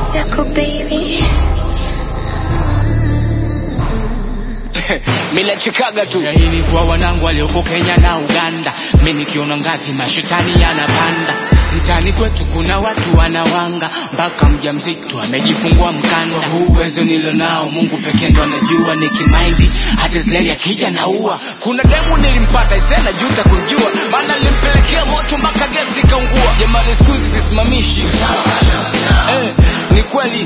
Zako baby. Mila chikaga tu. Ya hili kwa wanangu walioko Kenya na Uganda. Mimi nikiona ngazi mashetani yanapanda. Mtani kwetu kuna watu wanawanga, mpaka mjamzito amejifungua mkanda. Huu uwezo nilionao Mungu pekee ndo anajua, nikimaindi hata Israeli akija naua. Kuna demu nilimpata isena juta kunjua, maana nilimpelekea moto mpaka gesi kaungua. Jamani siku hizi sisimamishi. Ni kweli.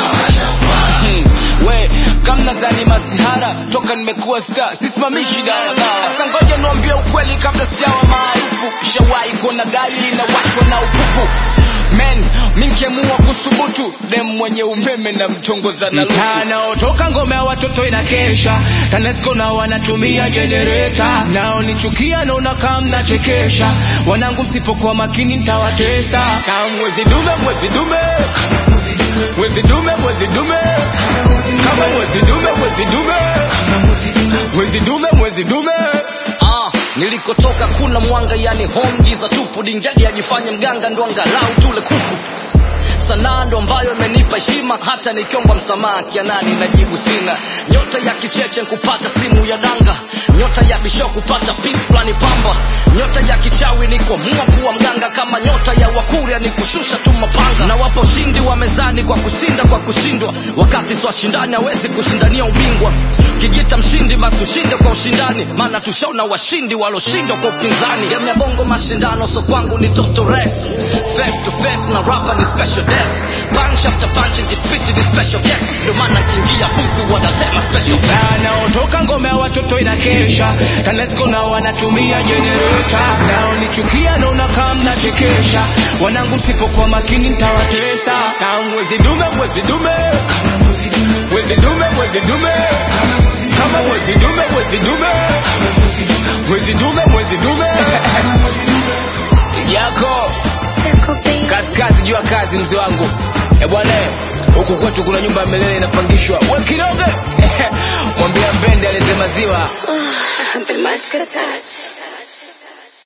We kama zani masihara toka nimekuwa star sisimamishi daladala. Sasa ngoja niambie ukweli kabla sijawa maarufu. Shawahi kuona gari linawashwa na upupu. Men, mimi nikiamua kusubutu demu mwenye umeme na mtongoza na luku. Mtana toka ngome ya watoto inakesha, TANESCO na wanatumia generator. Nao nichukia naona kama mnachekesha, wanangu msipokuwa makini nitawatesa. Kama mwezi dume mwezi dume, mwezi dume mwezi dume, kama mwezi dume mwezi dume, mwezi dume mwezi dume. Nilikotoka kuna mwanga yani hongi za tupu, dinjadi ajifanye mganga ndo angalau tule kuku. Sanaa ndo ambayo imenipa heshima, hata nikiomba msamaha kianani najibu sina. Nyota ya kicheche kupata simu ya danga, nyota ya bisho kupata peace flani pamba, nyota ya kichawi ni kuamua kuwa mganga, kama nyota ya wakuria ni kushusha tu mapanga. Na wapo ushindi wa mezani kwa kushinda kwa kushindwa, wakati swa shindani hawezi kushindania ubingwa. Kijita mshindi basi ushinde kwa ushindani, maana tushaona washindi waloshindwa kwa upinzani. Game ya bongo mashindano so kwangu ni total race, face to face na rapper ni special death, punch after punch and spit ni special guest. Ndo maana kingia busu wanatema special fest. Nao toka ngome ya watoto inakesha, TANESCO na wanatumia generator. Nao nichukia naona kama mnachekesha, wanangu msipokuwa makini nitawatesa. Kama mwezi dume mwezi dume, mwezi dume mwezi dume, kama mwezi dume mwezi dume, mwezi dume mwezi dume. Yako Zako baby. kazi kazi jua kazi mzee wangu. Bwana huku kwetu kuna nyumba ya milele inapangishwa. Wewe kidogo mwambie mbende alete maziwa. I've been much good at